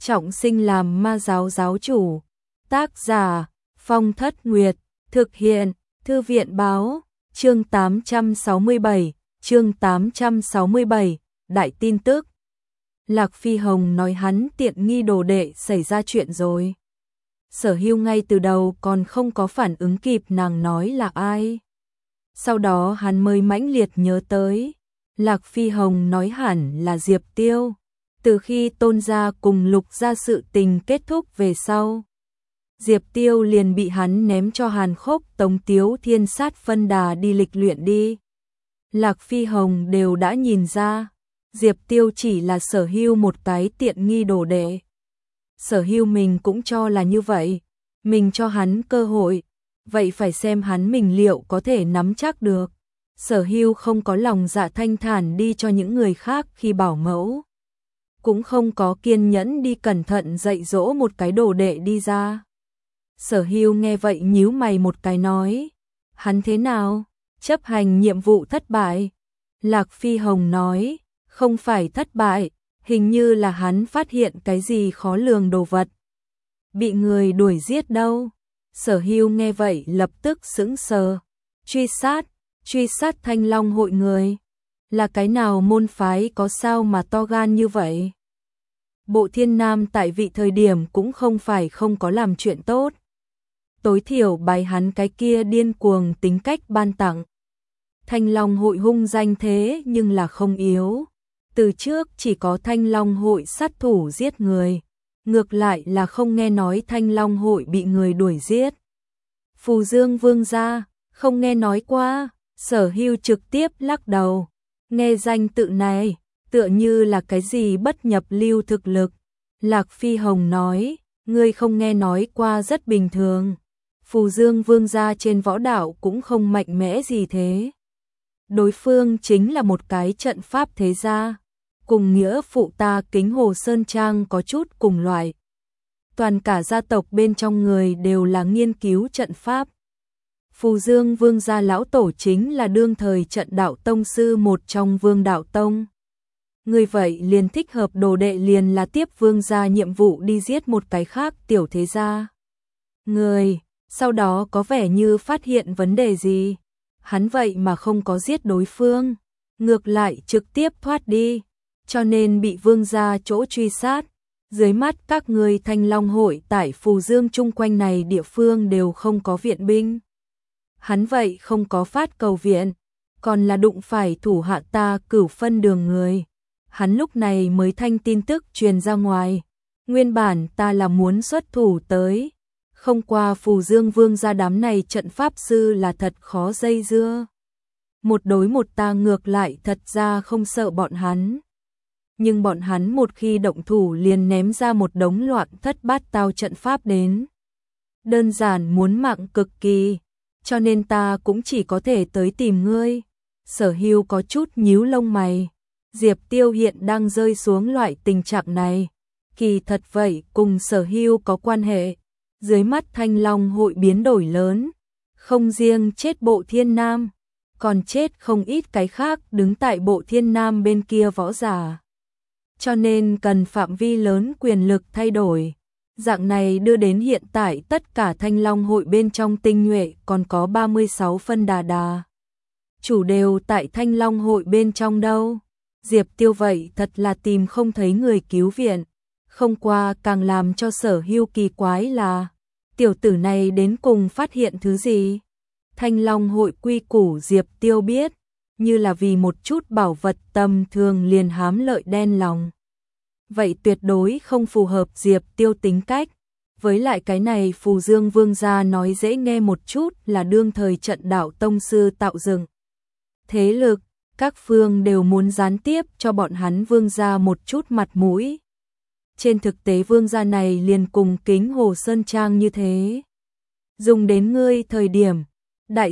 trọng sinh làm ma giáo giáo chủ. Tác giả Phong Thất Nguyệt, thực hiện Thư viện báo, chương 867, đại tin tức. Lạc Phi Hồng nói hắn tiện nghi đồ đệ xảy ra chuyện rồi. Sở Hưu ngay từ đầu còn không có phản ứng kịp nàng nói là ai. Sau đó hắn mới mãnh liệt nhớ tới. Lạc Phi Hồng nói hẳn là Diệp Tiêu. Từ khi Tôn gia cùng Lục gia sự tình kết thúc về sau, Diệp Tiêu liền bị hắn ném cho Hàn Khốc Tống Tiếu Thiên sát phân đà đi lịch luyện đi. Lạc Phi Hồng đều đã nhìn ra, Diệp Tiêu chỉ là Sở Hưu một cái tiện nghi đồ đệ. Sở Hưu mình cũng cho là như vậy, mình cho hắn cơ hội, vậy phải xem hắn mình liệu có thể nắm chắc được. Sở Hưu không có lòng dạ thanh thản đi cho những người khác khi bảo mẫu, cũng không có kiên nhẫn đi cẩn thận dạy dỗ một cái đồ đệ đi ra. Sở Hưu nghe vậy nhíu mày một cái nói, hắn thế nào? Chấp hành nhiệm vụ thất bại. Lạc Phi Hồng nói, không phải thất bại, hình như là hắn phát hiện cái gì khó lường đồ vật. Bị người đuổi giết đâu? Sở Hưu nghe vậy lập tức sững sờ. Truy sát Thanh Long hội người. Là cái nào môn phái có sao mà to gan như vậy? Bộ Thiên Nam tại vị thời điểm cũng không phải không có làm chuyện tốt. Tối thiểu bài hắn cái kia điên cuồng tính cách ban tặng. Thanh Long hội hung danh thế nhưng là không yếu. Từ trước chỉ có Thanh Long hội sát thủ giết người, ngược lại là không nghe nói Thanh Long hội bị người đuổi giết. Phù Dương Vương gia, không nghe nói qua. Sở Hưu trực tiếp lắc đầu. Nghe danh tự này, tựa như là cái gì bất nhập lưu thực lực. Lạc Phi Hồng nói, ngươi không nghe nói qua rất bình thường. Phù Dương Vương gia trên võ đạo cũng không mạnh mẽ gì thế. Đối phương chính là một cái trận pháp thế gia, cùng nghĩa phụ ta Kính Hồ Sơn Trang có chút cùng loại. Toàn cả gia tộc bên trong người đều là nghiên cứu trận pháp. Phù Dương Vương gia lão tổ chính là đương thời trận đạo tông sư một trong Vương đạo tông. Người vậy liền thích hợp đồ đệ liền là tiếp Vương gia nhiệm vụ đi giết một cái khác tiểu thế gia. Người, sau đó có vẻ như phát hiện vấn đề gì. Hắn vậy mà không có giết đối phương, ngược lại trực tiếp thoát đi, cho nên bị Vương gia chỗ truy sát. Dưới mắt các người Thanh Long hội tại Phù Dương chung quanh này địa phương đều không có viện binh. Hắn vậy không có phát cầu viện, còn là đụng phải thủ hạ ta Cửu Phân đường người. Hắn lúc này mới thanh tin tức truyền ra ngoài. Nguyên bản ta là muốn xuất thủ tới, không qua Phù Dương Vương gia đám này trận pháp sư là thật khó dây dưa. Một đối một ta ngược lại thật ra không sợ bọn hắn. Nhưng bọn hắn một khi động thủ liền ném ra một đống loạn thất bát tao trận pháp đến. Đơn giản muốn mạng cực kỳ, cho nên ta cũng chỉ có thể tới tìm ngươi. Sở Hưu có chút nhíu lông mày. Diệp Tiêu hiện đang rơi xuống loại tình trạng này. Kỳ thật vậy cùng Sở Hưu có quan hệ. Dưới mắt Thanh Long hội biến đổi lớn, không riêng chết Bộ Thiên Nam, còn chết không ít cái khác đứng tại Bộ Thiên Nam bên kia võ giả. Cho nên cần phạm vi lớn quyền lực thay đổi. Dạng này đưa đến hiện tại tất cả Thanh Long hội bên trong tinh nhuệ còn có 36 phân đà. Chủ đều tại Thanh Long hội bên trong đâu. Diệp Tiêu vậy thật là tìm không thấy người cứu viện. Không qua càng làm cho Sở Hưu kỳ quái là tiểu tử này đến cùng phát hiện thứ gì. Thanh Long hội quy củ Diệp Tiêu biết, như là vì một chút bảo vật tầm thường liền hám lợi đen lòng. Vậy tuyệt đối không phù hợp Diệp Tiêu tính cách. Với lại cái này Phù Dương Vương gia nói dễ nghe một chút là đương thời trận đạo tông sư tạo dựng thế lực, các phương đều muốn gián tiếp cho bọn hắn Vương gia một chút mặt mũi. Trên thực tế Vương gia này liền cùng Kính Hồ Sơn Trang như thế. Dùng đến ngươi thời điểm, đại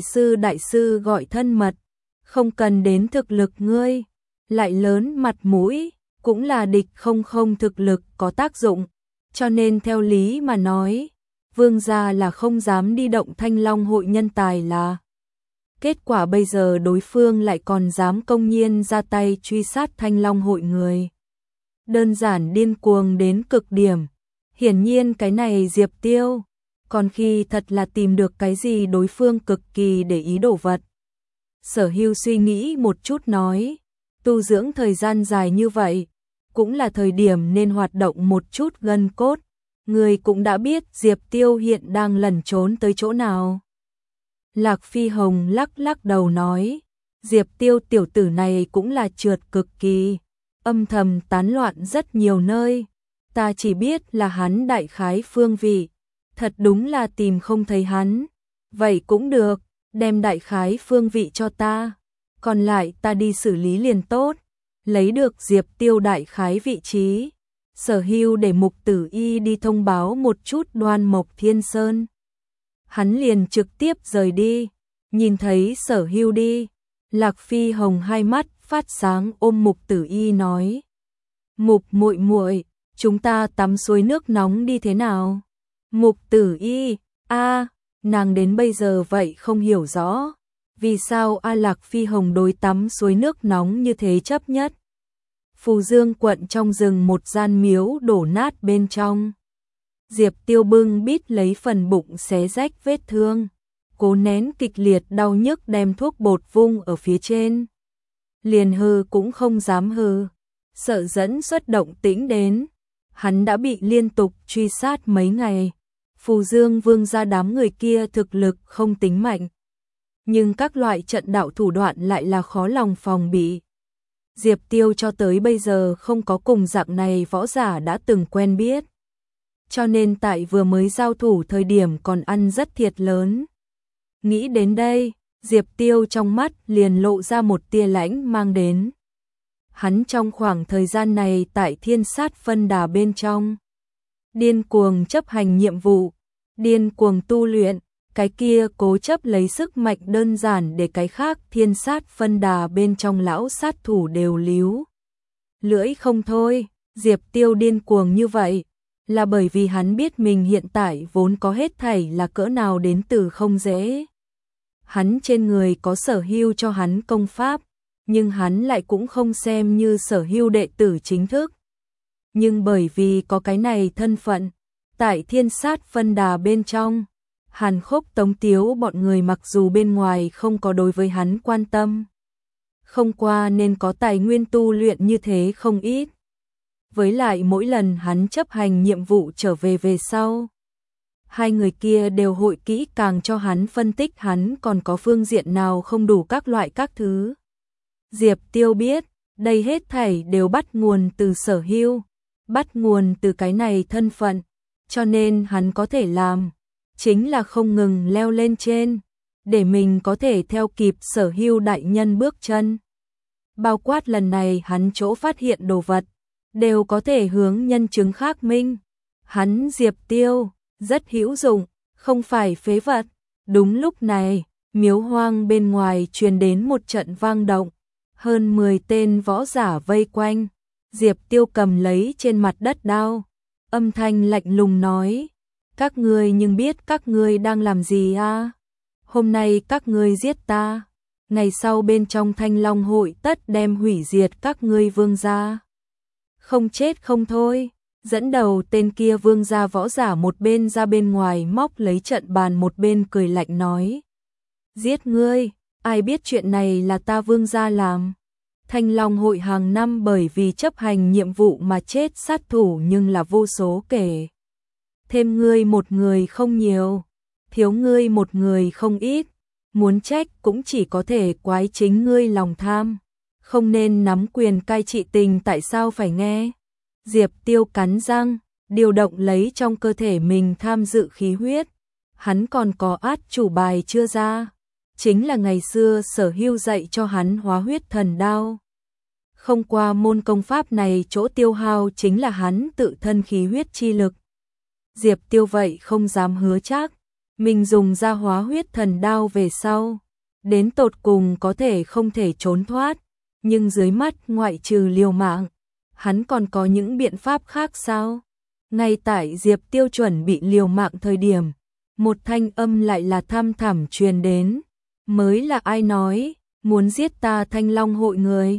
sư gọi thân mật, không cần đến thực lực ngươi, lại lớn mặt mũi, cũng là địch không thực lực có tác dụng. Cho nên theo lý mà nói, Vương gia là không dám đi động Thanh Long hội nhân tài là. Kết quả bây giờ đối phương lại còn dám công nhiên ra tay truy sát Thanh Long hội người. đơn giản điên cuồng đến cực điểm. Hiển nhiên cái này Diệp Tiêu, còn khi thật là tìm được cái gì đối phương cực kỳ để ý đồ vật. Sở Hưu suy nghĩ một chút nói, tu dưỡng thời gian dài như vậy, cũng là thời điểm nên hoạt động một chút gân cốt. Người cũng đã biết Diệp Tiêu hiện đang lẩn trốn tới chỗ nào. Lạc Phi Hồng lắc lắc đầu nói, Diệp Tiêu tiểu tử này cũng là trượt cực kỳ, âm thầm tán loạn rất nhiều nơi. Ta chỉ biết là hắn đại khái phương vị, thật đúng là tìm không thấy hắn. Vậy cũng được, đem đại khái phương vị cho ta, còn lại ta đi xử lý liền tốt. Lấy được Diệp Tiêu đại khái vị trí, Sở Hưu để Mục Tử Y đi thông báo một chút Đoan Mộc Thiên Sơn. Hắn liền trực tiếp rời đi, nhìn thấy Sở Hưu đi, Lạc Phi Hồng hai mắt phát sáng ôm Mục Tử Y nói: "Mục muội muội, chúng ta tắm suối nước nóng đi thế nào?" Mục Tử Y, nàng đến bây giờ vậy không hiểu rõ, vì sao Lạc Phi Hồng đối tắm suối nước nóng như thế chấp nhất. Phù Dương quận trong rừng một gian miếu đổ nát bên trong. Diệp Tiêu bưng bít lấy phần bụng xé rách vết thương, cố nén kịch liệt đau nhức đem thuốc bột vung ở phía trên. Liền hừ cũng không dám hừ, sợ dẫn xuất động tĩnh đến. Hắn đã bị liên tục truy sát mấy ngày. Phù Dương Vương gia đám người kia thực lực không tính mạnh, nhưng các loại trận đạo thủ đoạn lại là khó lòng phòng bị. Diệp Tiêu cho tới bây giờ không có cùng dạng này võ giả đã từng quen biết, cho nên tại vừa mới giao thủ thời điểm còn ăn rất thiệt lớn. Nghĩ đến đây, Diệp Tiêu trong mắt liền lộ ra một tia lãnh mang đến. Hắn trong khoảng thời gian này tại Thiên Sát Phân Đà bên trong, điên cuồng chấp hành nhiệm vụ, điên cuồng tu luyện, cái kia cố chấp lấy sức mạnh đơn giản để cái khác Thiên Sát Phân Đà bên trong lão sát thủ đều líu lưỡi không thôi. Diệp Tiêu điên cuồng như vậy là bởi vì hắn biết mình hiện tại vốn có hết thảy là cỡ nào đến từ không dễ. Hắn trên người có Sở Hưu cho hắn công pháp, nhưng hắn lại cũng không xem như Sở Hưu đệ tử chính thức. Nhưng bởi vì có cái này thân phận, tại Thiên Sát Phân Đà bên trong, Hàn Khốc Tống Tiếu bọn người mặc dù bên ngoài không có đối với hắn quan tâm, không qua nên có tài nguyên tu luyện như thế không ít. Với lại mỗi lần hắn chấp hành nhiệm vụ trở về sau, hai người kia đều hội kỹ càng cho hắn phân tích hắn còn có phương diện nào không đủ các loại các thứ. Diệp Tiêu biết, đây hết thảy đều bắt nguồn từ Sở Hưu, bắt nguồn từ cái này thân phận, cho nên hắn có thể làm chính là không ngừng leo lên trên, để mình có thể theo kịp Sở Hưu đại nhân bước chân. Bao quát lần này hắn chỗ phát hiện đồ vật, đều có thể hướng nhân chứng khác minh. Hắn Diệp Tiêu, rất hữu dụng, không phải phế vật. Đúng lúc này, miếu hoang bên ngoài truyền đến một trận vang động, hơn 10 tên võ giả vây quanh. Diệp Tiêu cầm lấy trên mặt đất đao, âm thanh lạnh lùng nói: "Các ngươi nhưng biết các ngươi đang làm gì à? Hôm nay các ngươi giết ta, ngày sau bên trong Thanh Long hội tất đem hủy diệt các ngươi vương gia. Không chết không thôi." Dẫn đầu tên kia vương gia võ giả một bên ra bên ngoài móc lấy trận bàn một bên cười lạnh nói: "Giết ngươi, ai biết chuyện này là ta vương gia làm. Thanh Long hội hàng năm bởi vì chấp hành nhiệm vụ mà chết sát thủ nhưng là vô số kể. Thêm ngươi một người không nhiều, thiếu ngươi một người không ít, muốn trách cũng chỉ có thể quái chính ngươi lòng tham, không nên nắm quyền cai trị tình tại sao phải nghe." Diệp Tiêu cắn răng, điều động lấy trong cơ thể mình tham dự khí huyết. Hắn còn có át chủ bài chưa ra, chính là ngày xưa Sở Hưu dạy cho hắn hóa huyết thần đao. Không qua môn công pháp này chỗ tiêu hao chính là hắn tự thân khí huyết chi lực. Diệp Tiêu vậy không dám hứa chắc, mình dùng ra hóa huyết thần đao về sau, đến tột cùng có thể không thể trốn thoát, nhưng dưới mắt ngoại trừ liều mạng, hắn còn có những biện pháp khác sao? Ngay tại Diệp Tiêu chuẩn bị liều mạng thời điểm, một thanh âm lại là thăm thẳm truyền đến: "Mới là ai nói muốn giết ta Thanh Long hội người?"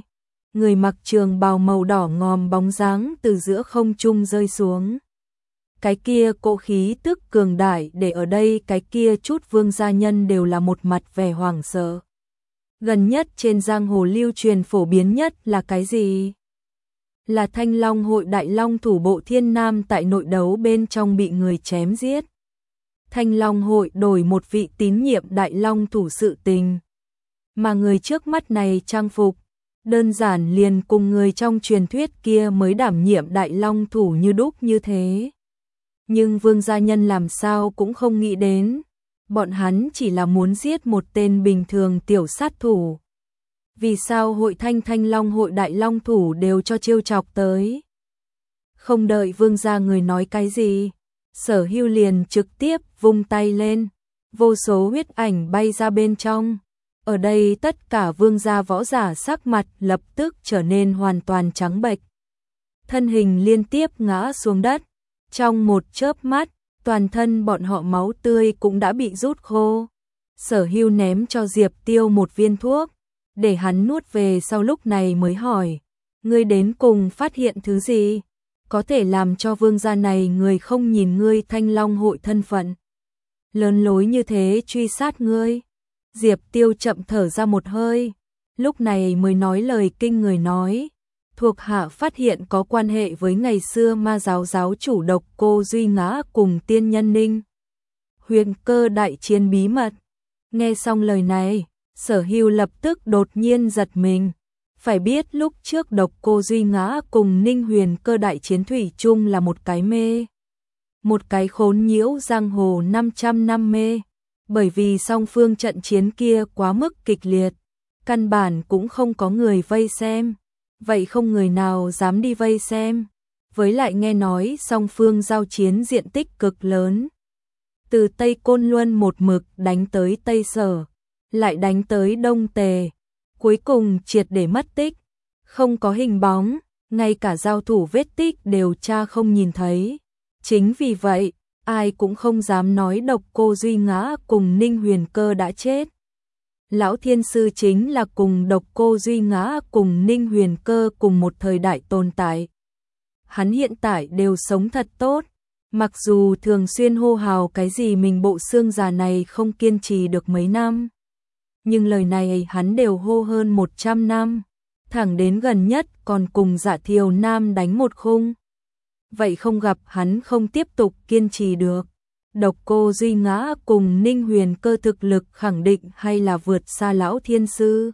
người mặc trường bào màu đỏ ngòm bóng dáng từ giữa không trung rơi xuống. Cái kia cỗ khí tức cường đại để ở đây cái kia chút vương gia nhân đều là một mặt vẻ hoảng sợ. Gần nhất trên giang hồ lưu truyền phổ biến nhất là cái gì? Là Thanh Long hội Đại Long thủ bộ Thiên Nam tại nội đấu bên trong bị người chém giết. Thanh Long hội đổi một vị tín nhiệm Đại Long thủ sự tình. Mà người trước mắt này trang phục, đơn giản liền cùng người trong truyền thuyết kia mới đảm nhiệm Đại Long thủ như đúc như thế. Nhưng vương gia nhân làm sao cũng không nghĩ đến, bọn hắn chỉ là muốn giết một tên bình thường tiểu sát thủ. Vì sao hội Thanh Long hội Đại Long thủ đều cho trêu chọc tới? Không đợi vương gia người nói cái gì, Sở Hưu liền trực tiếp vung tay lên, vô số huyết ảnh bay ra bên trong. Ở đây tất cả vương gia võ giả sắc mặt lập tức trở nên hoàn toàn trắng bệch. Thân hình liên tiếp ngã xuống đất. Trong một chớp mắt, toàn thân bọn họ máu tươi cũng đã bị rút khô. Sở Hưu ném cho Diệp Tiêu một viên thuốc, để hắn nuốt về, sau lúc này mới hỏi, ngươi đến cùng phát hiện thứ gì? Có thể làm cho vương gia này người không nhìn ngươi Thanh Long hội thân phận lớn lối như thế truy sát ngươi. Diệp Tiêu chậm thở ra một hơi, lúc này mới nói lời kinh người nói, thuộc hạ phát hiện có quan hệ với ngày xưa ma giáo giáo chủ Độc Cô Duy Ngã cùng tiên nhân Ninh Huyền Cơ đại chiến bí mật. Nghe xong lời này, Sở Hưu lập tức đột nhiên giật mình. Phải biết lúc trước Độc Cô Duy Ngã cùng Ninh Huyền Cơ đại chiến thủy chung là một cái mê. Một cái khốn nhiễu giang hồ 500 năm mê. Bởi vì song phương trận chiến kia quá mức kịch liệt, căn bản cũng không có người vây xem. Vậy không người nào dám đi vây xem. Với lại nghe nói song phương giao chiến diện tích cực lớn. Từ Tây Côn Luân một mực đánh tới Tây Sở, lại đánh tới Đông Tề, cuối cùng triệt để mất tích, không có hình bóng, ngay cả giao thủ vết tích đều tra không nhìn thấy. Chính vì vậy, ai cũng không dám nói Độc Cô Duy Ngã cùng Ninh Huyền Cơ đã chết. Lão Thiên Sư chính là cùng Độc Cô Duy Ngã cùng Ninh Huyền Cơ cùng một thời đại tồn tại. Hắn hiện tại đều sống thật tốt, mặc dù thường xuyên hô hào cái gì mình bộ xương già này không kiên trì được mấy năm. Nhưng lời này hắn đều hô hơn 100 năm, thẳng đến gần nhất còn cùng Dạ Thiều Nam đánh một khung. Vậy không gặp hắn không tiếp tục kiên trì được. Độc Cô Duy Ngã cùng Ninh Huyền Cơ thực lực khẳng định hay là vượt xa Lão Thiên Sư.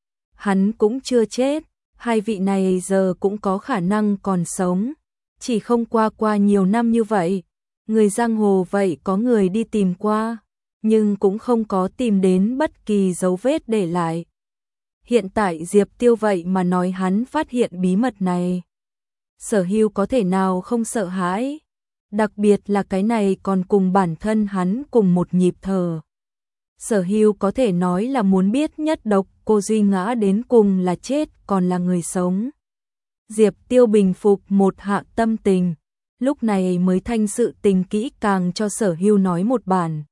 Hắn cũng chưa chết, hai vị này giờ cũng có khả năng còn sống. Chỉ không qua nhiều năm như vậy, người giang hồ vậy có người đi tìm qua, nhưng cũng không có tìm đến bất kỳ dấu vết để lại. Hiện tại Diệp Tiêu vậy mà nói hắn phát hiện bí mật này. Sở Hưu có thể nào không sợ hãi? Đặc biệt là cái này còn cùng bản thân hắn cùng một nhịp thở. Sở Hưu có thể nói là muốn biết nhất Độc Cô Duy Ngã đến cùng là chết còn là người sống. Diệp Tiêu bình phục một hạ tâm tình, lúc này mới thanh sự tình kỹ càng cho Sở Hưu nói một bản.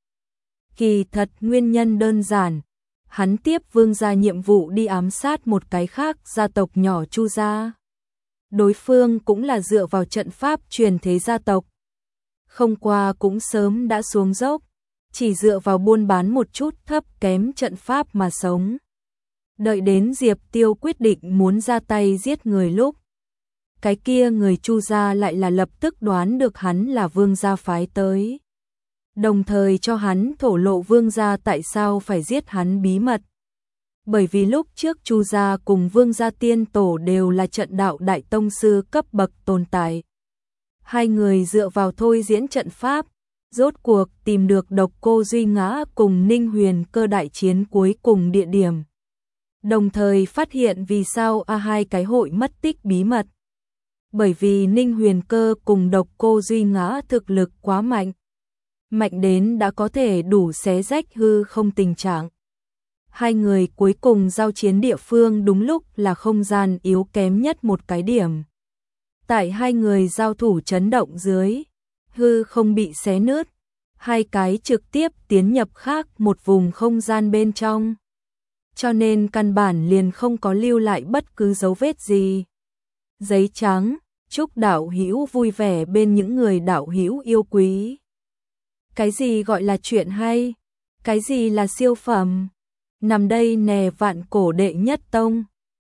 Kỳ thật nguyên nhân đơn giản, hắn tiếp vương gia nhiệm vụ đi ám sát một cái khác gia tộc nhỏ Chu gia. Đối phương cũng là dựa vào trận pháp truyền thế gia tộc. Không qua cũng sớm đã xuống dốc, chỉ dựa vào buôn bán một chút thấp kém trận pháp mà sống. Đợi đến Diệp Tiêu quyết định muốn ra tay giết người lúc, cái kia người Chu gia lại là lập tức đoán được hắn là vương gia phái tới. Đồng thời cho hắn thổ lộ vương gia tại sao phải giết hắn bí mật. Bởi vì lúc trước Chu gia cùng vương gia tiên tổ đều là trận đạo đại tông sư cấp bậc tồn tại. Hai người dựa vào thôi diễn trận pháp, rốt cuộc tìm được Độc Cô Duy Ngã cùng Ninh Huyền Cơ đại chiến cuối cùng địa điểm. Đồng thời phát hiện vì sao hai cái hội mất tích bí mật. Bởi vì Ninh Huyền Cơ cùng Độc Cô Duy Ngã thực lực quá mạnh. Mạnh đến đã có thể đủ xé rách hư không tình trạng. Hai người cuối cùng giao chiến địa phương đúng lúc là không gian yếu kém nhất một cái điểm. Tại hai người giao thủ chấn động dưới, hư không bị xé nứt, hai cái trực tiếp tiến nhập khác một vùng không gian bên trong. cho nên căn bản liền không có lưu lại bất cứ dấu vết gì. Giấy trắng, chúc đạo hữu vui vẻ bên những người đạo hữu yêu quý. Cái gì gọi là chuyện hay? Cái gì là siêu phẩm? Nằm đây nè vạn cổ đệ nhất tông.